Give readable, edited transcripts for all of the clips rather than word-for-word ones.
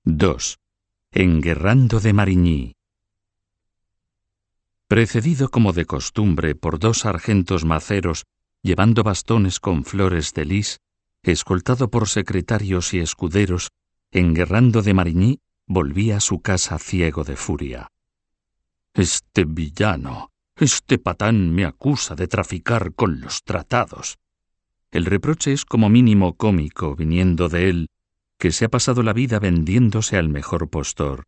2. Enguerrando de Marigny. Precedido como de costumbre por 2 sargentos maceros llevando bastones con flores de lis, escoltado por secretarios y escuderos, Enguerrando de Marigny volvía a su casa ciego de furia. «Este villano, este patán me acusa de traficar con los tratados». El reproche es como mínimo cómico viniendo de él, que se ha pasado la vida vendiéndose al mejor postor.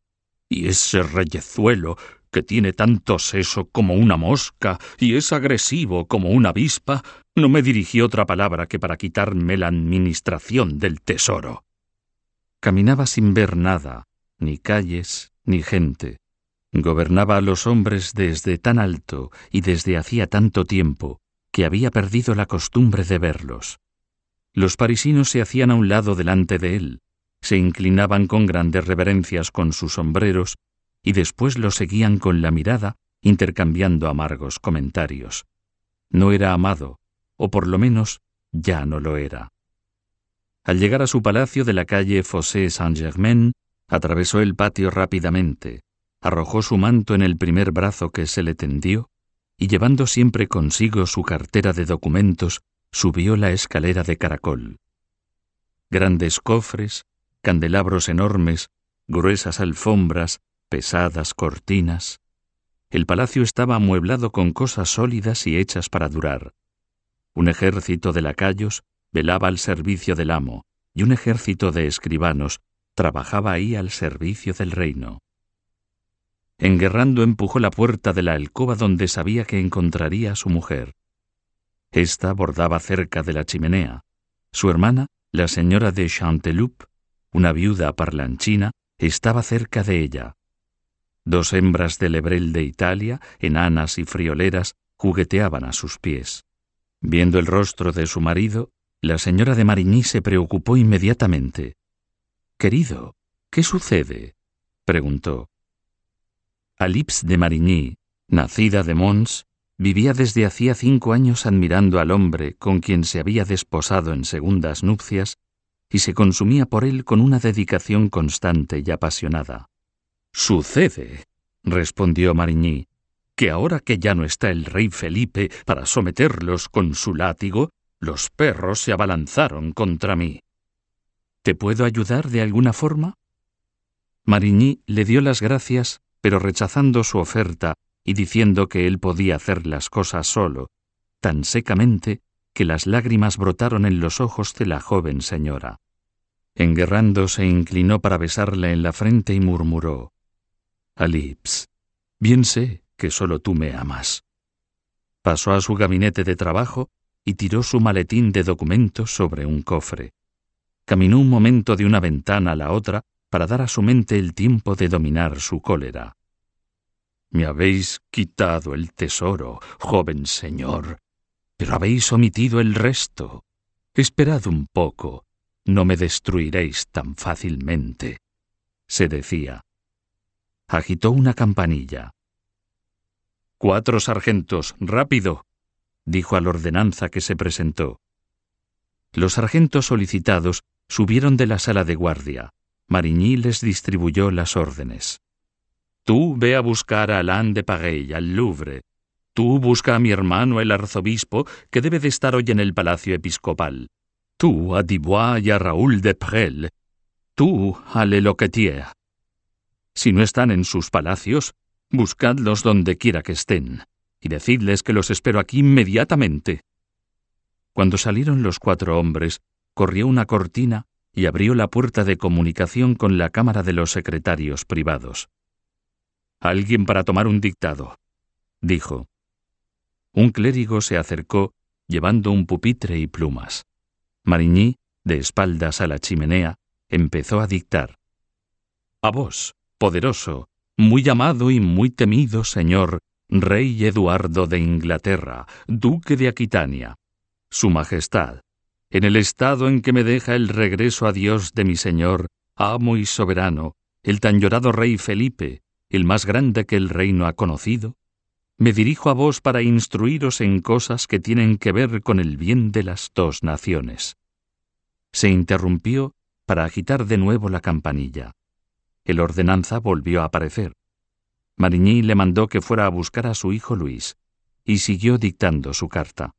«Y ese reyezuelo, que tiene tanto seso como una mosca y es agresivo como una avispa, no me dirigió otra palabra que para quitarme la administración del tesoro». Caminaba sin ver nada, ni calles, ni gente. Gobernaba a los hombres desde tan alto y desde hacía tanto tiempo que había perdido la costumbre de verlos. Los parisinos se hacían a un lado delante de él, se inclinaban con grandes reverencias con sus sombreros y después lo seguían con la mirada, intercambiando amargos comentarios. No era amado, o por lo menos ya no lo era. Al llegar a su palacio de la calle Fossé Saint-Germain, atravesó el patio rápidamente, arrojó su manto en el primer brazo que se le tendió y, llevando siempre consigo su cartera de documentos, subió la escalera de caracol. Grandes cofres, candelabros enormes, gruesas alfombras, pesadas cortinas. El palacio estaba amueblado con cosas sólidas y hechas para durar. Un ejército de lacayos velaba al servicio del amo, y un ejército de escribanos trabajaba ahí al servicio del reino. Enguerrando empujó la puerta de la alcoba donde sabía que encontraría a su mujer. Esta bordaba cerca de la chimenea. Su hermana, la señora de Chanteloup, una viuda parlanchina, estaba cerca de ella. 2 hembras de Lebrel de Italia, enanas y frioleras, jugueteaban a sus pies. Viendo el rostro de su marido, la señora de Marigny se preocupó inmediatamente. «Querido, ¿qué sucede?», preguntó. Alix de Marigny, nacida de Mons, vivía desde hacía 5 años admirando al hombre con quien se había desposado en segundas nupcias y se consumía por él con una dedicación constante y apasionada. «Sucede», respondió Marigny, «que ahora que ya no está el rey Felipe para someterlos con su látigo, los perros se abalanzaron contra mí». «¿Te puedo ayudar de alguna forma?». Marigny le dio las gracias, pero rechazando su oferta y diciendo que él podía hacer las cosas solo, tan secamente que las lágrimas brotaron en los ojos de la joven señora. Enguerrando se inclinó para besarle en la frente y murmuró: «Alix, bien sé que solo tú me amas». Pasó a su gabinete de trabajo y tiró su maletín de documentos sobre un cofre. Caminó un momento de una ventana a la otra para dar a su mente el tiempo de dominar su cólera. «Me habéis quitado el tesoro, joven señor, pero habéis omitido el resto. Esperad un poco, no me destruiréis tan fácilmente», se decía. Agitó una campanilla. «4 sargentos, rápido», dijo al ordenanza que se presentó. Los sargentos solicitados subieron de la sala de guardia. Marigny les distribuyó las órdenes. «Tú ve a buscar a Alain de Pareille al Louvre. Tú busca a mi hermano el arzobispo, que debe de estar hoy en el palacio episcopal. Tú a Dubois y a Raoul de Presles. Tú a Le Loquetier. Si no están en sus palacios, buscadlos donde quiera que estén, y decidles que los espero aquí inmediatamente». Cuando salieron los 4 hombres, corrió una cortina y abrió la puerta de comunicación con la cámara de los secretarios privados. «Alguien para tomar un dictado», dijo. Un clérigo se acercó, llevando un pupitre y plumas. Marigny, de espaldas a la chimenea, empezó a dictar. «A vos, poderoso, muy amado y muy temido señor, rey Eduardo de Inglaterra, duque de Aquitania. Su Majestad, en el estado en que me deja el regreso a Dios de mi señor, amo y soberano, el tan llorado rey Felipe, el más grande que el reino ha conocido, me dirijo a vos para instruiros en cosas que tienen que ver con el bien de las 2 naciones». Se interrumpió para agitar de nuevo la campanilla. El ordenanza volvió a aparecer. Marigny le mandó que fuera a buscar a su hijo Luis, y siguió dictando su carta.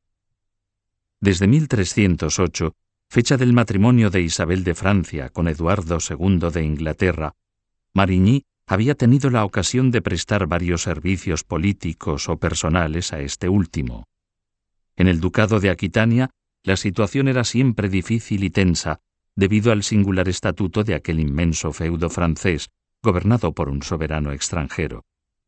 Desde 1308, fecha del matrimonio de Isabel de Francia con Eduardo II de Inglaterra, Marigny había tenido la ocasión de prestar varios servicios políticos o personales a este último. En el ducado de Aquitania, la situación era siempre difícil y tensa debido al singular estatuto de aquel inmenso feudo francés gobernado por un soberano extranjero.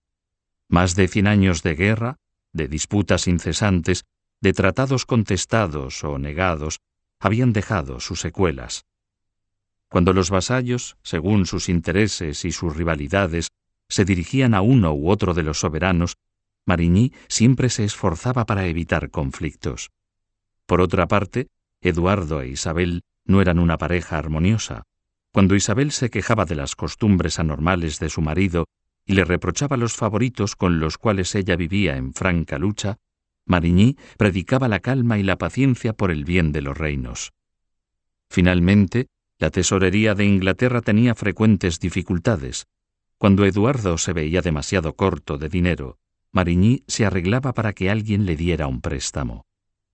Más de 100 años de guerra, de disputas incesantes, de tratados contestados o negados, habían dejado sus secuelas. Cuando los vasallos, según sus intereses y sus rivalidades, se dirigían a uno u otro de los soberanos, Marigny siempre se esforzaba para evitar conflictos. Por otra parte, Eduardo e Isabel no eran una pareja armoniosa. Cuando Isabel se quejaba de las costumbres anormales de su marido y le reprochaba los favoritos con los cuales ella vivía en franca lucha, Marigny predicaba la calma y la paciencia por el bien de los reinos. Finalmente, la tesorería de Inglaterra tenía frecuentes dificultades. Cuando Eduardo se veía demasiado corto de dinero, Marigny se arreglaba para que alguien le diera un préstamo.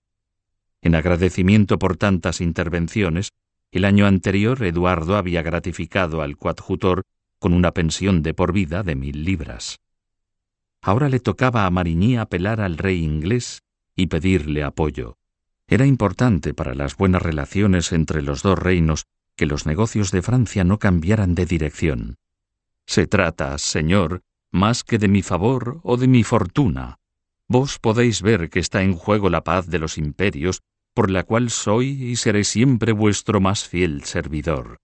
En agradecimiento por tantas intervenciones, el año anterior Eduardo había gratificado al coadjutor con una pensión de por vida de 1000 libras. Ahora le tocaba a Marigny apelar al rey inglés y pedirle apoyo. Era importante para las buenas relaciones entre los dos reinos que los negocios de Francia no cambiaran de dirección. Se trata, señor, más que de mi favor o de mi fortuna. Vos podéis ver que está en juego la paz de los imperios, por la cual soy y seré siempre vuestro más fiel servidor.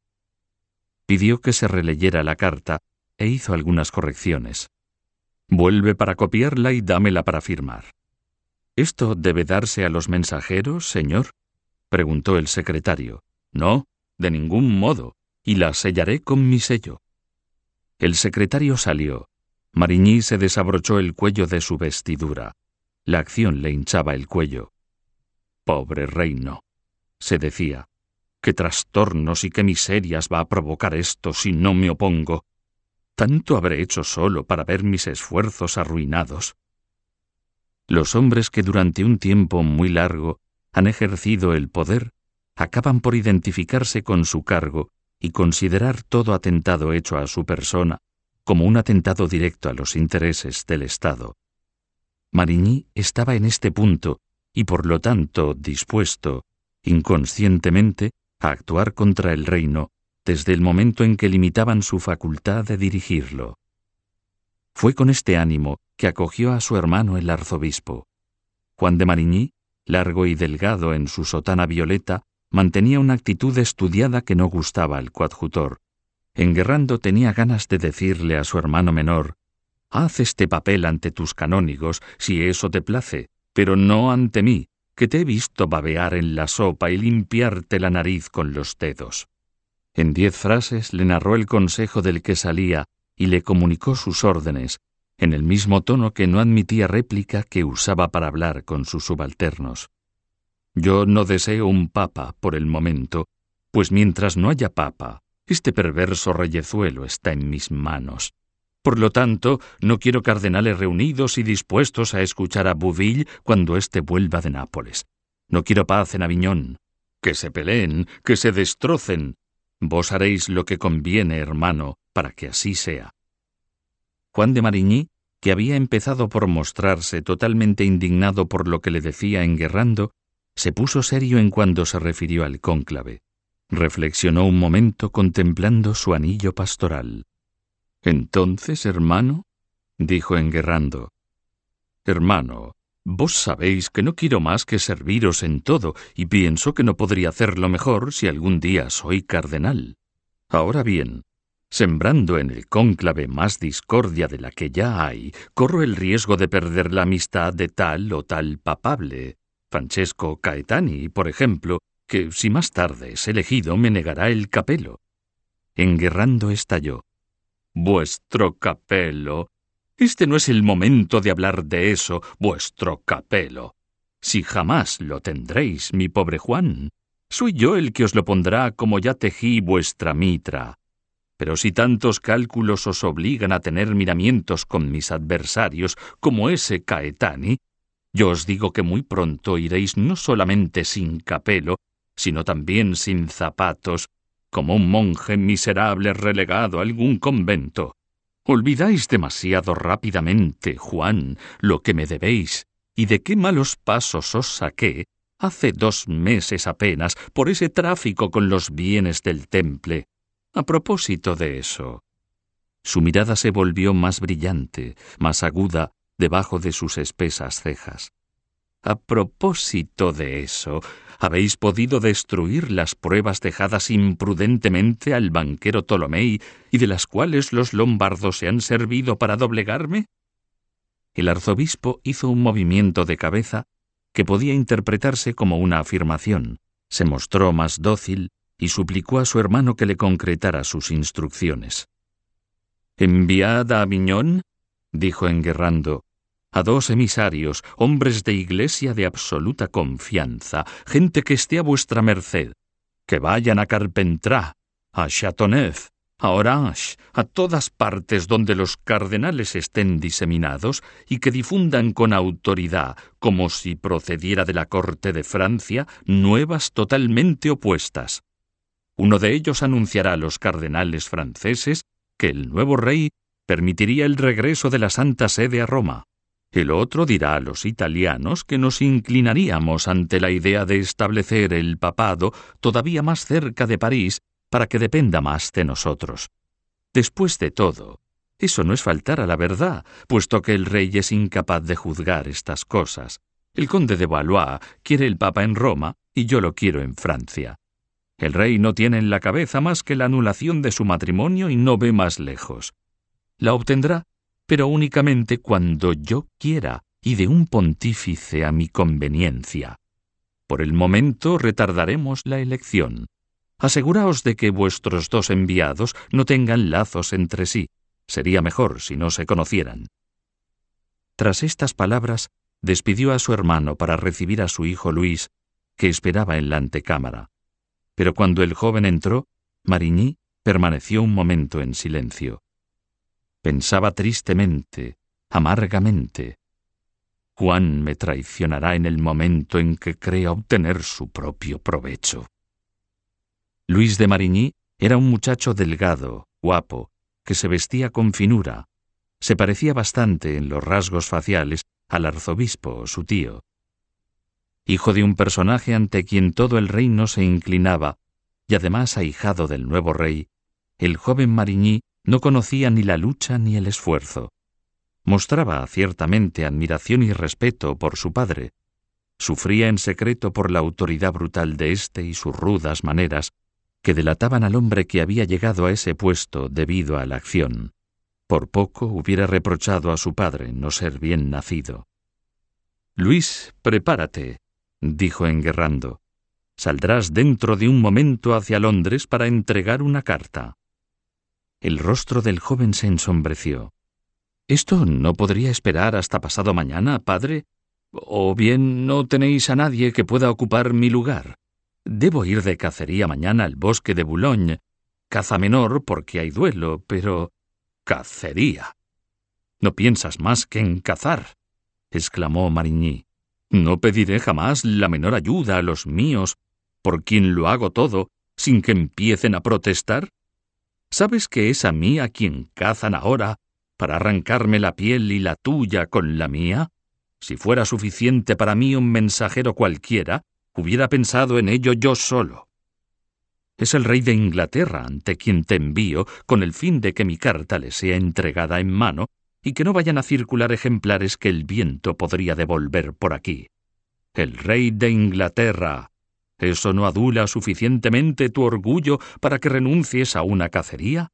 Pidió que se releyera la carta e hizo algunas correcciones. Vuelve para copiarla y dámela para firmar. ¿Esto debe darse a los mensajeros, señor?, preguntó el secretario. No, de ningún modo, y la sellaré con mi sello. El secretario salió. Marigny se desabrochó el cuello de su vestidura. La acción le hinchaba el cuello. Pobre reino, se decía. Qué trastornos y qué miserias va a provocar esto si no me opongo. Tanto habré hecho solo para ver mis esfuerzos arruinados. Los hombres que durante un tiempo muy largo han ejercido el poder acaban por identificarse con su cargo y considerar todo atentado hecho a su persona como un atentado directo a los intereses del Estado. Marigny estaba en este punto y por lo tanto dispuesto, inconscientemente, a actuar contra el reino desde el momento en que limitaban su facultad de dirigirlo. Fue con este ánimo que acogió a su hermano el arzobispo. Juan de Marigny, largo y delgado en su sotana violeta, mantenía una actitud estudiada que no gustaba al coadjutor. Enguerrando tenía ganas de decirle a su hermano menor: «Haz este papel ante tus canónigos, si eso te place, pero no ante mí, que te he visto babear en la sopa y limpiarte la nariz con los dedos». En 10 frases le narró el consejo del que salía y le comunicó sus órdenes, en el mismo tono que no admitía réplica que usaba para hablar con sus subalternos. «Yo no deseo un papa por el momento, pues mientras no haya papa, este perverso reyezuelo está en mis manos. Por lo tanto, no quiero cardenales reunidos y dispuestos a escuchar a Bouville cuando éste vuelva de Nápoles. No quiero paz en Aviñón. Que se peleen, que se destrocen. Vos haréis lo que conviene, hermano, para que así sea». Juan de Marigny, que había empezado por mostrarse totalmente indignado por lo que le decía Enguerrando, se puso serio en cuanto se refirió al cónclave. Reflexionó un momento contemplando su anillo pastoral. «Entonces, hermano», dijo Enguerrando, «hermano, vos sabéis que no quiero más que serviros en todo, y pienso que no podría hacerlo mejor si algún día soy cardenal. Ahora bien, sembrando en el cónclave más discordia de la que ya hay, corro el riesgo de perder la amistad de tal o tal papable, Francesco Caetani, por ejemplo, que si más tarde es elegido me negará el capelo». Enguerrando estalló. «Vuestro capelo. Este no es el momento de hablar de eso, vuestro capelo. Si jamás lo tendréis, mi pobre Juan. Soy yo el que os lo pondrá como ya tejí vuestra mitra. Pero si tantos cálculos os obligan a tener miramientos con mis adversarios como ese Caetani, yo os digo que muy pronto iréis no solamente sin capelo, sino también sin zapatos, como un monje miserable relegado a algún convento. Olvidáis demasiado rápidamente, Juan, lo que me debéis, y de qué malos pasos os saqué hace 2 meses apenas por ese tráfico con los bienes del temple. A propósito de eso. Su mirada se volvió más brillante, más aguda, debajo de sus espesas cejas. A propósito de eso, ¿habéis podido destruir las pruebas dejadas imprudentemente al banquero Tolomei y de las cuales los lombardos se han servido para doblegarme? El arzobispo hizo un movimiento de cabeza que podía interpretarse como una afirmación. Se mostró más dócil y suplicó a su hermano que le concretara sus instrucciones. «Enviad a Aviñón», dijo enguerrando, «a 2 emisarios, hombres de iglesia de absoluta confianza, gente que esté a vuestra merced, que vayan a Carpentras, a Châteauneuf, a Orange, a todas partes donde los cardenales estén diseminados y que difundan con autoridad, como si procediera de la corte de Francia, nuevas totalmente opuestas. Uno de ellos anunciará a los cardenales franceses que el nuevo rey permitiría el regreso de la Santa Sede a Roma. El otro dirá a los italianos que nos inclinaríamos ante la idea de establecer el papado todavía más cerca de París para que dependa más de nosotros. Después de todo, eso no es faltar a la verdad, puesto que el rey es incapaz de juzgar estas cosas. El conde de Valois quiere el papa en Roma y yo lo quiero en Francia. El rey no tiene en la cabeza más que la anulación de su matrimonio y no ve más lejos. La obtendrá, pero únicamente cuando yo quiera y de un pontífice a mi conveniencia. Por el momento retardaremos la elección. Aseguraos de que vuestros 2 enviados no tengan lazos entre sí. Sería mejor si no se conocieran. Tras estas palabras, despidió a su hermano para recibir a su hijo Luis, que esperaba en la antecámara. Pero cuando el joven entró, Marigny permaneció un momento en silencio. Pensaba tristemente, amargamente. Juan me traicionará en el momento en que crea obtener su propio provecho. Luis de Marigny era un muchacho delgado, guapo, que se vestía con finura. Se parecía bastante en los rasgos faciales al arzobispo, su tío. Hijo de un personaje ante quien todo el reino se inclinaba, y además ahijado del nuevo rey, el joven Marigny no conocía ni la lucha ni el esfuerzo. Mostraba ciertamente admiración y respeto por su padre. Sufría en secreto por la autoridad brutal de éste y sus rudas maneras, que delataban al hombre que había llegado a ese puesto debido a la acción. Por poco hubiera reprochado a su padre no ser bien nacido. «Luis, prepárate», dijo enguerrando. «Saldrás dentro de un momento hacia Londres para entregar una carta». El rostro del joven se ensombreció. «¿Esto no podría esperar hasta pasado mañana, padre? ¿O bien no tenéis a nadie que pueda ocupar mi lugar? Debo ir de cacería mañana al bosque de Boulogne. Caza menor porque hay duelo, pero... ¡cacería! ¿No piensas más que en cazar?», exclamó Marigny. «No pediré jamás la menor ayuda a los míos, por quien lo hago todo, sin que empiecen a protestar. ¿Sabes que es a mí a quien cazan ahora para arrancarme la piel y la tuya con la mía? Si fuera suficiente para mí un mensajero cualquiera, hubiera pensado en ello yo solo. Es el rey de Inglaterra ante quien te envío con el fin de que mi carta le sea entregada en mano y que no vayan a circular ejemplares que el viento podría devolver por aquí. El rey de Inglaterra. ¿Eso no adula suficientemente tu orgullo para que renuncies a una cacería?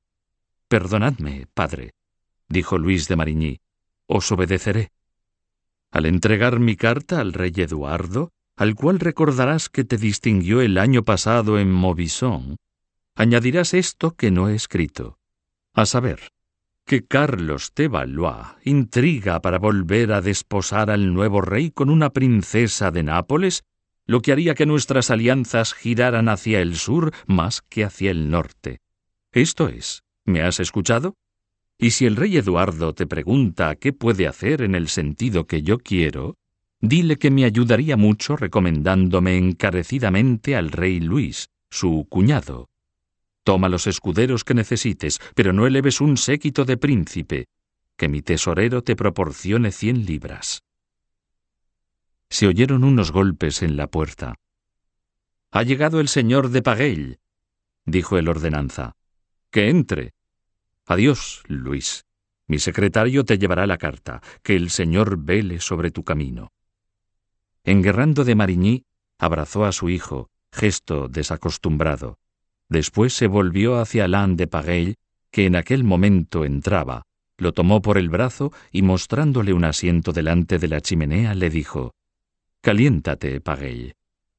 Perdonadme, padre, dijo Luis de Marigny, os obedeceré. Al entregar mi carta al rey Eduardo, al cual recordarás que te distinguió el año pasado en Maubuisson, añadirás esto que no he escrito, a saber, que Carlos de Valois intriga para volver a desposar al nuevo rey con una princesa de Nápoles, lo que haría que nuestras alianzas giraran hacia el sur más que hacia el norte. Esto es, ¿me has escuchado? Y si el rey Eduardo te pregunta qué puede hacer en el sentido que yo quiero, dile que me ayudaría mucho recomendándome encarecidamente al rey Luis, su cuñado. Toma los escuderos que necesites, pero no eleves un séquito de príncipe. Que mi tesorero te proporcione 100 libras. Se oyeron unos golpes en la puerta. «Ha llegado el señor de Paguel», dijo el ordenanza. «Que entre». «Adiós, Luis. Mi secretario te llevará la carta. Que el señor vele sobre tu camino». Enguerrando de Marigny abrazó a su hijo, gesto desacostumbrado. Después se volvió hacia Alain de Paguel, que en aquel momento entraba, lo tomó por el brazo y mostrándole un asiento delante de la chimenea le dijo: «Caliéntate, Paguel».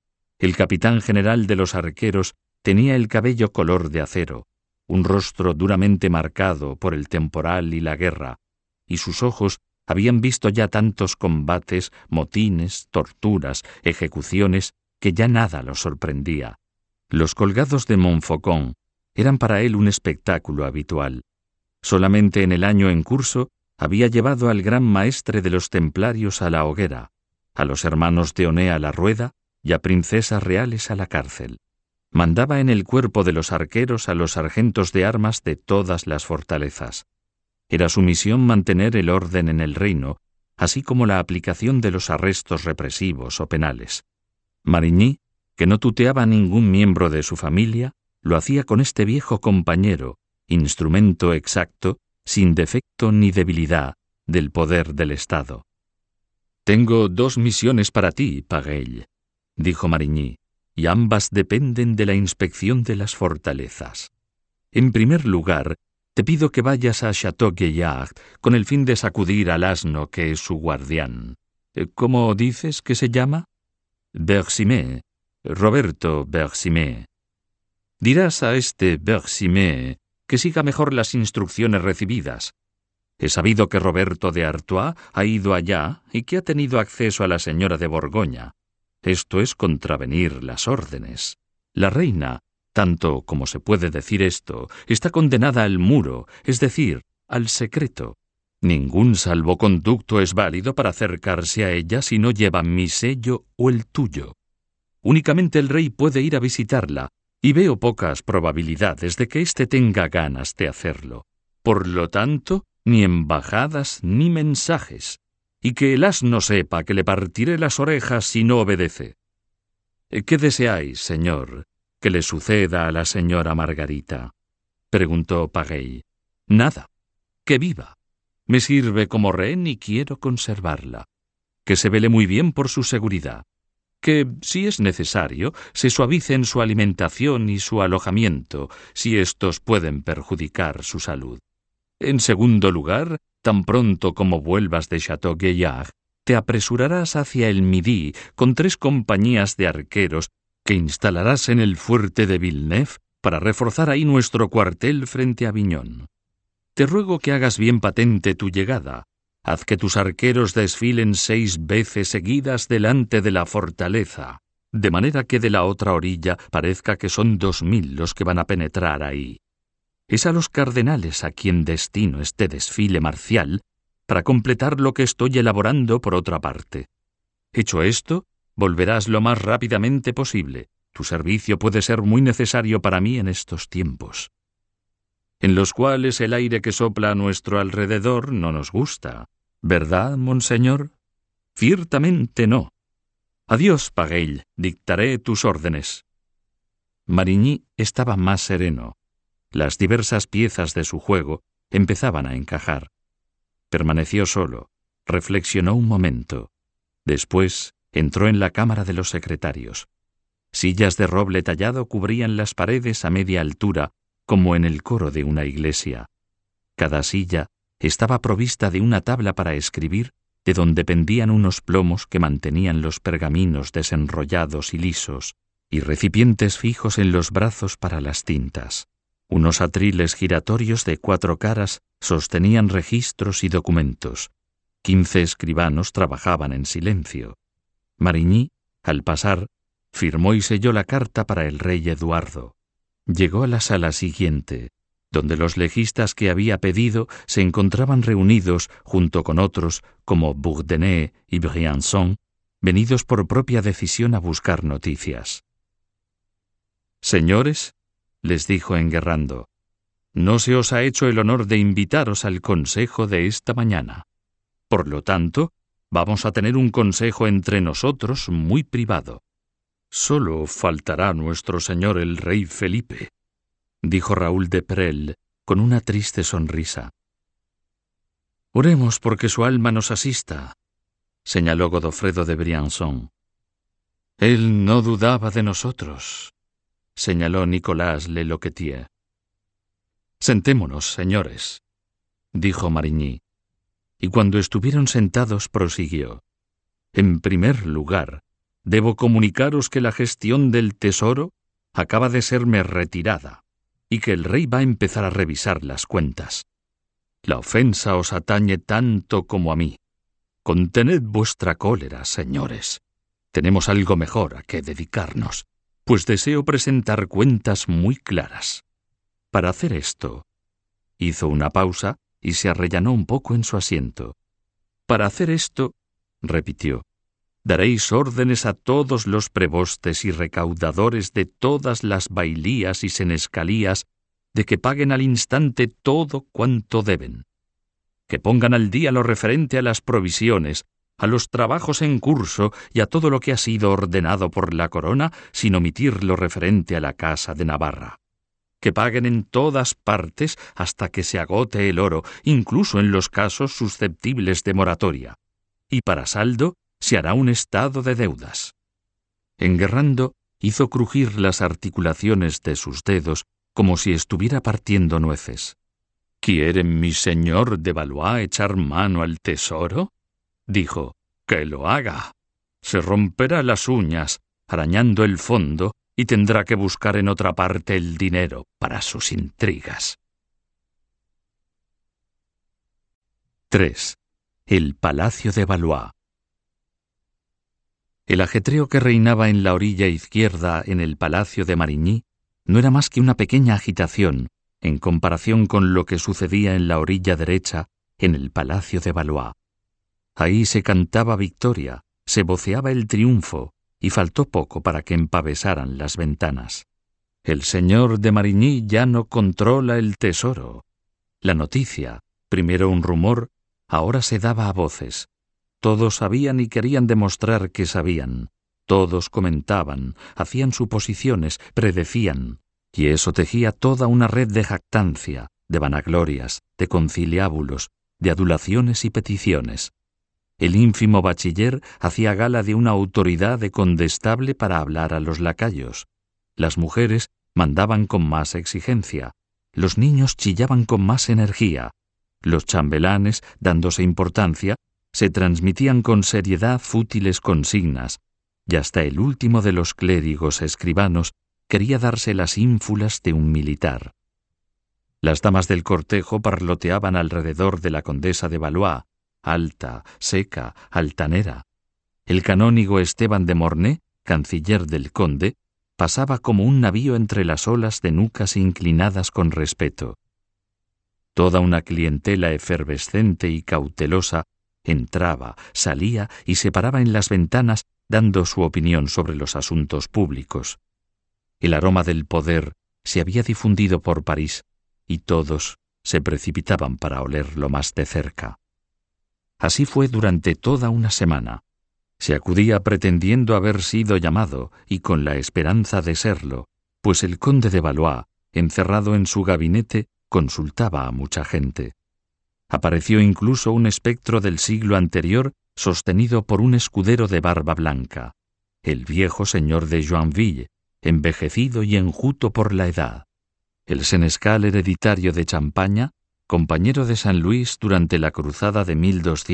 El capitán general de los arqueros tenía el cabello color de acero, un rostro duramente marcado por el temporal y la guerra, y sus ojos habían visto ya tantos combates, motines, torturas, ejecuciones, que ya nada lo sorprendía. Los colgados de Montfaucon eran para él un espectáculo habitual. Solamente en el año en curso había llevado al gran maestre de los templarios a la hoguera, a los hermanos de Oné a la rueda y a princesas reales a la cárcel. Mandaba en el cuerpo de los arqueros a los sargentos de armas de todas las fortalezas. Era su misión mantener el orden en el reino, así como la aplicación de los arrestos represivos o penales. Marigny, que no tuteaba a ningún miembro de su familia, lo hacía con este viejo compañero, instrumento exacto, sin defecto ni debilidad, del poder del Estado. «Tengo 2 misiones para ti, Paguel», dijo Marigny, «y ambas dependen de la inspección de las fortalezas. En primer lugar, te pido que vayas a Château-Gaillard con el fin de sacudir al asno que es su guardián. ¿Cómo dices que se llama?» «Bersimé, Roberto Bersimé. Dirás a este Bersimé que siga mejor las instrucciones recibidas. He sabido que Roberto de Artois ha ido allá y que ha tenido acceso a la señora de Borgoña. Esto es contravenir las órdenes. La reina, tanto como se puede decir esto, está condenada al muro, es decir, al secreto. Ningún salvoconducto es válido para acercarse a ella si no lleva mi sello o el tuyo. Únicamente el rey puede ir a visitarla, y veo pocas probabilidades de que éste tenga ganas de hacerlo. Por lo tanto, ni embajadas ni mensajes, y que el asno sepa que le partiré las orejas si no obedece. ¿Qué deseáis, señor, que le suceda a la señora Margarita?», preguntó Paguel. «Nada. Que viva. Me sirve como rehén y quiero conservarla. Que se vele muy bien por su seguridad. Que, si es necesario, se suavicen su alimentación y su alojamiento, si éstos pueden perjudicar su salud. En segundo lugar, tan pronto como vuelvas de Château-Gaillard, te apresurarás hacia el Midi con 3 compañías de arqueros que instalarás en el fuerte de Villeneuve para reforzar ahí nuestro cuartel frente a Avignon. Te ruego que hagas bien patente tu llegada. Haz que tus arqueros desfilen 6 veces seguidas delante de la fortaleza, de manera que de la otra orilla parezca que son 2000 los que van a penetrar ahí. Es a los cardenales a quien destino este desfile marcial para completar lo que estoy elaborando por otra parte. Hecho esto, volverás lo más rápidamente posible. Tu servicio puede ser muy necesario para mí en estos tiempos, en los cuales el aire que sopla a nuestro alrededor no nos gusta. ¿Verdad, monseñor? Ciertamente no. Adiós, Paguel, dictaré tus órdenes». Marigny estaba más sereno. Las diversas piezas de su juego empezaban a encajar. Permaneció solo, reflexionó un momento. Después entró en la cámara de los secretarios. Sillas de roble tallado cubrían las paredes a media altura, como en el coro de una iglesia. Cada silla estaba provista de una tabla para escribir, de donde pendían unos plomos que mantenían los pergaminos desenrollados y lisos, y recipientes fijos en los brazos para las tintas. Unos atriles giratorios de 4 caras sostenían registros y documentos. 15 escribanos trabajaban en silencio. Marigny, al pasar, Firmó y selló la carta para el rey Eduardo. Llegó a la sala siguiente, donde los legistas que había pedido se encontraban reunidos junto con otros como Bourdeney y Briançon, venidos por propia decisión a buscar noticias. «Señores», les dijo Enguerrando, «no se os ha hecho el honor de invitaros al consejo de esta mañana. Por lo tanto, vamos a tener un consejo entre nosotros muy privado. Solo faltará nuestro señor el rey Felipe», dijo Raúl de Presles con una triste sonrisa. «Oremos porque su alma nos asista», señaló Godofredo de Briançon. «Él no dudaba de nosotros», señaló Nicolas Le Loquetier. «Sentémonos, señores», dijo Marigny, y cuando estuvieron sentados prosiguió. «En primer lugar, debo comunicaros que la gestión del tesoro acaba de serme retirada y que el rey va a empezar a revisar las cuentas. La ofensa os atañe tanto como a mí. Contened vuestra cólera, señores. Tenemos algo mejor a que dedicarnos, pues deseo presentar cuentas muy claras. Para hacer esto», hizo una pausa y se arrellanó un poco en su asiento. «Para hacer esto», repitió, «daréis órdenes a todos los prebostes y recaudadores de todas las bailías y senescalías de que paguen al instante todo cuanto deben, que pongan al día lo referente a las provisiones, a los trabajos en curso y a todo lo que ha sido ordenado por la corona, sin omitir lo referente a la Casa de Navarra, que paguen en todas partes hasta que se agote el oro, incluso en los casos susceptibles de moratoria, y para saldo se hará un estado de deudas». Enguerrando hizo crujir las articulaciones de sus dedos como si estuviera partiendo nueces. «¿Quiere mi señor de Valois echar mano al tesoro?», dijo. «Que lo haga. Se romperá las uñas, arañando el fondo, y tendrá que buscar en otra parte el dinero para sus intrigas». 3. El Palacio de Valois. El ajetreo que reinaba en la orilla izquierda en el Palacio de Marigny no era más que una pequeña agitación en comparación con lo que sucedía en la orilla derecha en el Palacio de Valois. Ahí se cantaba victoria, se voceaba el triunfo, y faltó poco para que empavesaran las ventanas. El señor de Marigny ya no controla el tesoro. La noticia, primero un rumor, ahora se daba a voces. Todos sabían y querían demostrar que sabían. Todos comentaban, hacían suposiciones, predecían, y eso tejía toda una red de jactancia, de vanaglorias, de conciliábulos, de adulaciones y peticiones. El ínfimo bachiller hacía gala de una autoridad de condestable para hablar a los lacayos. Las mujeres mandaban con más exigencia. Los niños chillaban con más energía. Los chambelanes, dándose importancia, se transmitían con seriedad fútiles consignas, y hasta el último de los clérigos escribanos quería darse las ínfulas de un militar. Las damas del cortejo parloteaban alrededor de la condesa de Valois, alta, seca, altanera. El canónigo Esteban de Mornay, canciller del conde, pasaba como un navío entre las olas de nucas inclinadas con respeto. Toda una clientela efervescente y cautelosa entraba, salía y se paraba en las ventanas dando su opinión sobre los asuntos públicos. El aroma del poder se había difundido por París y todos se precipitaban para olerlo más de cerca. Así fue durante toda una semana. Se acudía pretendiendo haber sido llamado y con la esperanza de serlo, pues el conde de Valois, encerrado en su gabinete, consultaba a mucha gente. Apareció incluso un espectro del siglo anterior sostenido por un escudero de barba blanca, el viejo señor de Joinville, envejecido y enjuto por la edad. El senescal hereditario de Champaña, compañero de San Luis durante la cruzada de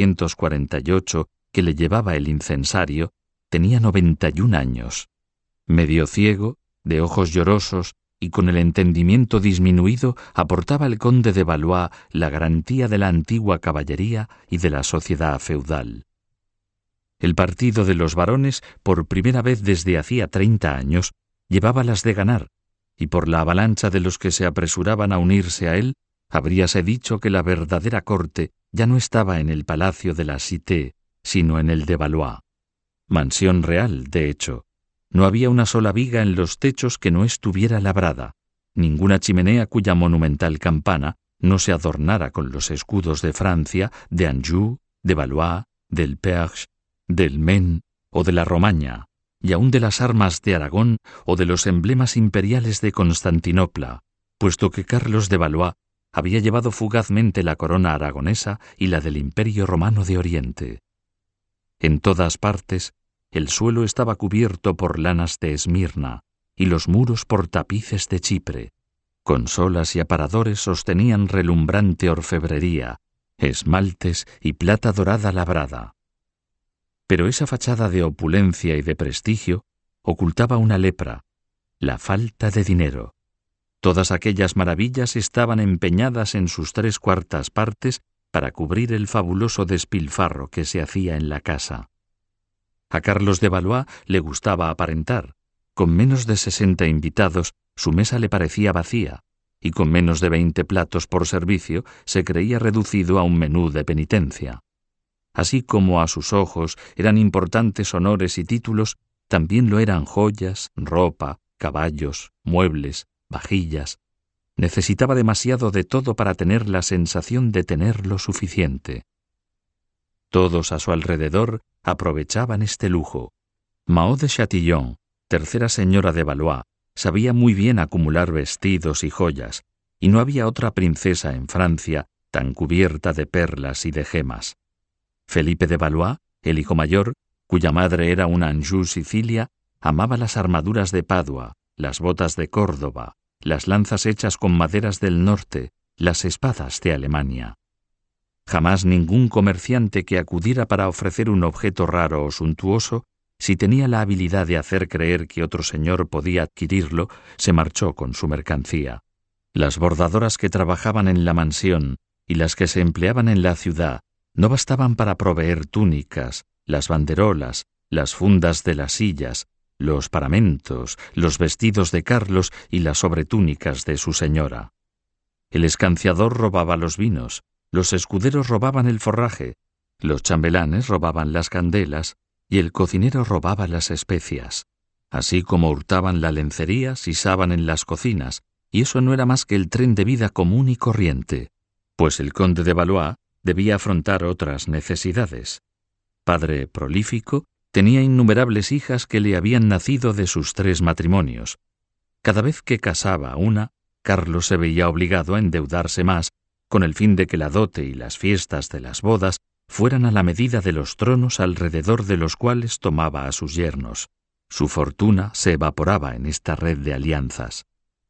1248 que le llevaba el incensario, tenía 91 años. Medio ciego, de ojos llorosos y con el entendimiento disminuido, aportaba el conde de Valois la garantía de la antigua caballería y de la sociedad feudal. El partido de los varones, por primera vez desde hacía 30 años, llevaba las de ganar, y por la avalancha de los que se apresuraban a unirse a él, habríase dicho que la verdadera corte ya no estaba en el palacio de la Cité, sino en el de Valois. Mansión real, de hecho. No había una sola viga en los techos que no estuviera labrada, ninguna chimenea cuya monumental campana no se adornara con los escudos de Francia, de Anjou, de Valois, del Perche, del Maine o de la Romaña, y aun de las armas de Aragón o de los emblemas imperiales de Constantinopla, puesto que Carlos de Valois había llevado fugazmente la corona aragonesa y la del Imperio Romano de Oriente. En todas partes, el suelo estaba cubierto por lanas de Esmirna y los muros por tapices de Chipre. Consolas y aparadores sostenían relumbrante orfebrería, esmaltes y plata dorada labrada. Pero esa fachada de opulencia y de prestigio ocultaba una lepra, la falta de dinero. Todas aquellas maravillas estaban empeñadas en sus 3/4 partes para cubrir el fabuloso despilfarro que se hacía en la casa. A Carlos de Valois le gustaba aparentar. Con menos de 60 invitados, su mesa le parecía vacía, y con menos de 20 platos por servicio se creía reducido a un menú de penitencia. Así como a sus ojos eran importantes honores y títulos, también lo eran joyas, ropa, caballos, muebles, vajillas. Necesitaba demasiado de todo para tener la sensación de tener lo suficiente. Todos a su alrededor aprovechaban este lujo. Maud de Chatillon, tercera señora de Valois, sabía muy bien acumular vestidos y joyas, y no había otra princesa en Francia tan cubierta de perlas y de gemas. Felipe de Valois, el hijo mayor, cuya madre era una Anjou Sicilia, amaba las armaduras de Padua, las botas de Córdoba, las lanzas hechas con maderas del norte, las espadas de Alemania. Jamás ningún comerciante que acudiera para ofrecer un objeto raro o suntuoso, si tenía la habilidad de hacer creer que otro señor podía adquirirlo, se marchó con su mercancía. Las bordadoras que trabajaban en la mansión y las que se empleaban en la ciudad no bastaban para proveer túnicas, las banderolas, las fundas de las sillas, los paramentos, los vestidos de Carlos y las sobretúnicas de su señora. El escanciador robaba los vinos, los escuderos robaban el forraje, los chambelanes robaban las candelas y el cocinero robaba las especias. Así como hurtaban la lencería, sisaban en las cocinas, y eso no era más que el tren de vida común y corriente, pues el conde de Valois debía afrontar otras necesidades. Padre prolífico, tenía innumerables hijas que le habían nacido de sus 3 matrimonios. Cada vez que casaba una, Carlos se veía obligado a endeudarse más, con el fin de que la dote y las fiestas de las bodas fueran a la medida de los tronos alrededor de los cuales tomaba a sus yernos. Su fortuna se evaporaba en esta red de alianzas.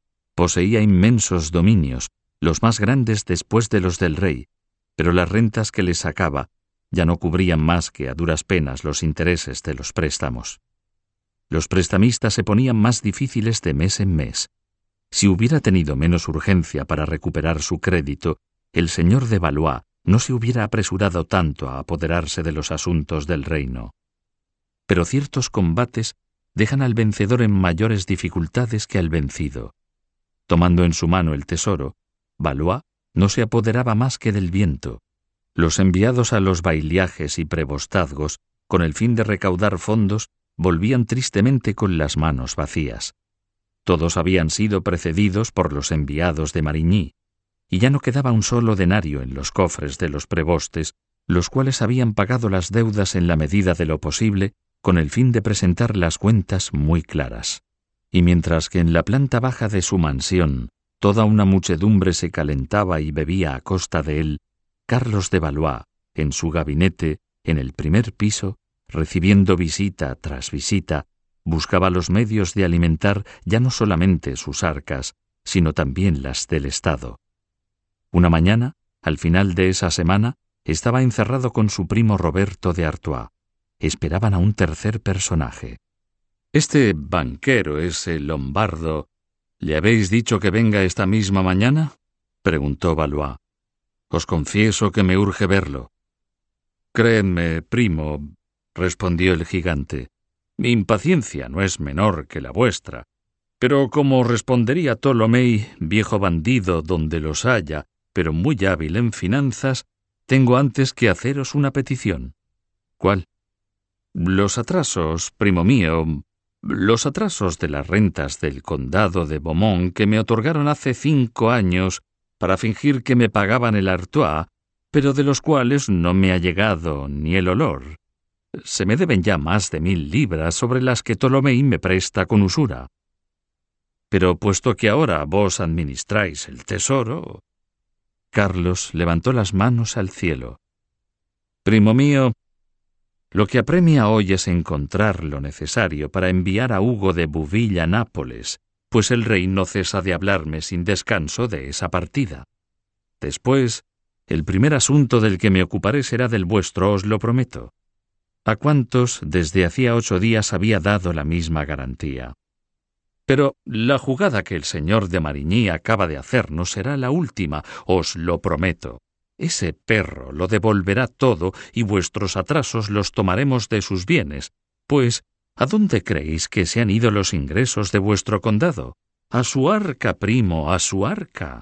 Poseía inmensos dominios, los más grandes después de los del rey, pero las rentas que le sacaba ya no cubrían más que a duras penas los intereses de los préstamos. Los prestamistas se ponían más difíciles de mes en mes. Si hubiera tenido menos urgencia para recuperar su crédito, el señor de Valois no se hubiera apresurado tanto a apoderarse de los asuntos del reino. Pero ciertos combates dejan al vencedor en mayores dificultades que al vencido. Tomando en su mano el tesoro, Valois no se apoderaba más que del viento. Los enviados a los bailiajes y prebostazgos, con el fin de recaudar fondos, volvían tristemente con las manos vacías. Todos habían sido precedidos por los enviados de Marigny, y ya no quedaba un solo denario en los cofres de los prebostes, los cuales habían pagado las deudas en la medida de lo posible, con el fin de presentar las cuentas muy claras. Y mientras que en la planta baja de su mansión toda una muchedumbre se calentaba y bebía a costa de él, Carlos de Valois, en su gabinete, en el primer piso, recibiendo visita tras visita, buscaba los medios de alimentar ya no solamente sus arcas, sino también las del Estado. Una mañana, al final de esa semana, estaba encerrado con su primo Roberto de Artois. Esperaban a un tercer personaje. «¿Este banquero, ese lombardo, le habéis dicho que venga esta misma mañana?», preguntó Valois. «Os confieso que me urge verlo». «Créedme, primo, respondió el gigante. Mi impaciencia no es menor que la vuestra. Pero como respondería Ptolomei, viejo bandido donde los haya, pero muy hábil en finanzas, tengo antes que haceros una petición. ¿Cuál? Los atrasos, primo mío, los atrasos de las rentas del condado de Beaumont que me otorgaron hace 5 años para fingir que me pagaban el Artois, pero de los cuales no me ha llegado ni el olor. Se me deben ya más de 1000 libras sobre las que Ptolomei me presta con usura. Pero puesto que ahora vos administráis el tesoro... Carlos levantó las manos al cielo. Primo mío, lo que apremia hoy es encontrar lo necesario para enviar a Hugo de Bouville a Nápoles, pues el rey no cesa de hablarme sin descanso de esa partida. Después, el primer asunto del que me ocuparé será del vuestro, os lo prometo. ¿A cuántos desde hacía 8 días había dado la misma garantía? Pero la jugada que el señor de Marigny acaba de hacernos será la última, os lo prometo. Ese perro lo devolverá todo y vuestros atrasos los tomaremos de sus bienes, pues ¿a dónde creéis que se han ido los ingresos de vuestro condado? A su arca, primo, a su arca.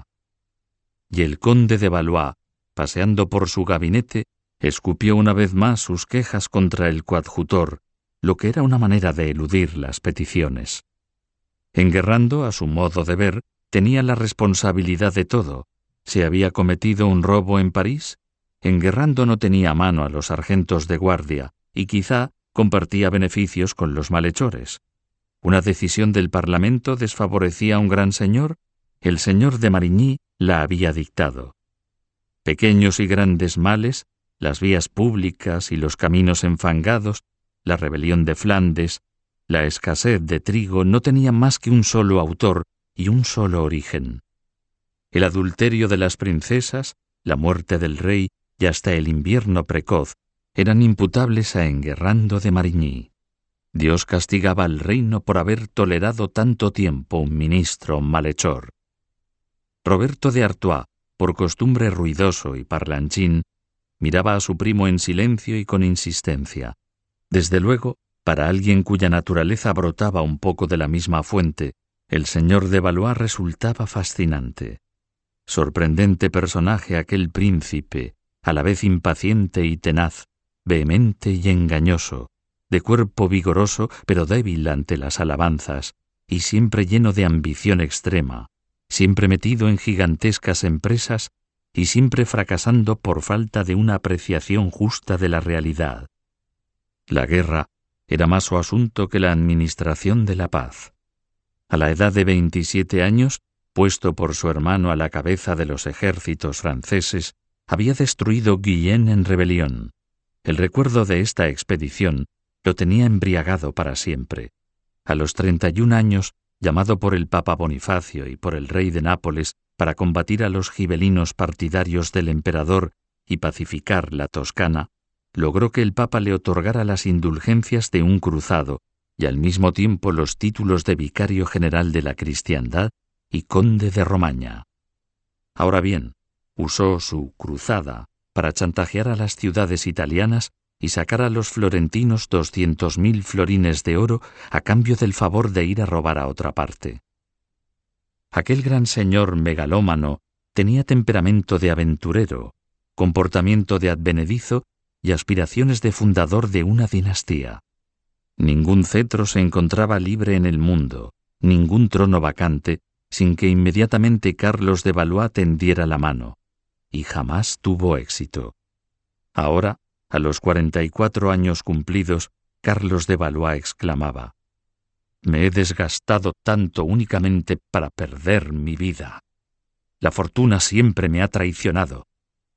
Y el conde de Valois, paseando por su gabinete, escupió una vez más sus quejas contra el coadjutor, lo que era una manera de eludir las peticiones. Enguerrando, a su modo de ver, tenía la responsabilidad de todo. ¿Se había cometido un robo en París? Enguerrando no tenía a mano a los sargentos de guardia y quizá compartía beneficios con los malhechores. ¿Una decisión del Parlamento desfavorecía a un gran señor? El señor de Marigny la había dictado. Pequeños y grandes males, las vías públicas y los caminos enfangados, la rebelión de Flandes, la escasez de trigo no tenían más que un solo autor y un solo origen. El adulterio de las princesas, la muerte del rey y hasta el invierno precoz eran imputables a Enguerrando de Marigny. Dios castigaba al reino por haber tolerado tanto tiempo un ministro malhechor. Roberto de Artois, por costumbre ruidoso y parlanchín, miraba a su primo en silencio y con insistencia. Desde luego, para alguien cuya naturaleza brotaba un poco de la misma fuente, el señor de Valois resultaba fascinante. Sorprendente personaje aquel príncipe, a la vez impaciente y tenaz, vehemente y engañoso, de cuerpo vigoroso pero débil ante las alabanzas, y siempre lleno de ambición extrema, siempre metido en gigantescas empresas y siempre fracasando por falta de una apreciación justa de la realidad. La guerra era más su asunto que la administración de la paz. A la edad de 27 años, puesto por su hermano a la cabeza de los ejércitos franceses, había destruido Guienne en rebelión. El recuerdo de esta expedición lo tenía embriagado para siempre. A los 31 años, llamado por el Papa Bonifacio y por el rey de Nápoles para combatir a los gibelinos partidarios del emperador y pacificar la Toscana, logró que el Papa le otorgara las indulgencias de un cruzado y al mismo tiempo los títulos de vicario general de la cristiandad y conde de Romaña. Ahora bien, usó su cruzada para chantajear a las ciudades italianas y sacar a los florentinos 200.000 florines de oro a cambio del favor de ir a robar a otra parte. Aquel gran señor megalómano tenía temperamento de aventurero, comportamiento de advenedizo y aspiraciones de fundador de una dinastía. Ningún cetro se encontraba libre en el mundo, ningún trono vacante, sin que inmediatamente Carlos de Valois tendiera la mano, y jamás tuvo éxito. Ahora, a los 44 años cumplidos, Carlos de Valois exclamaba: «Me he desgastado tanto únicamente para perder mi vida. La fortuna siempre me ha traicionado».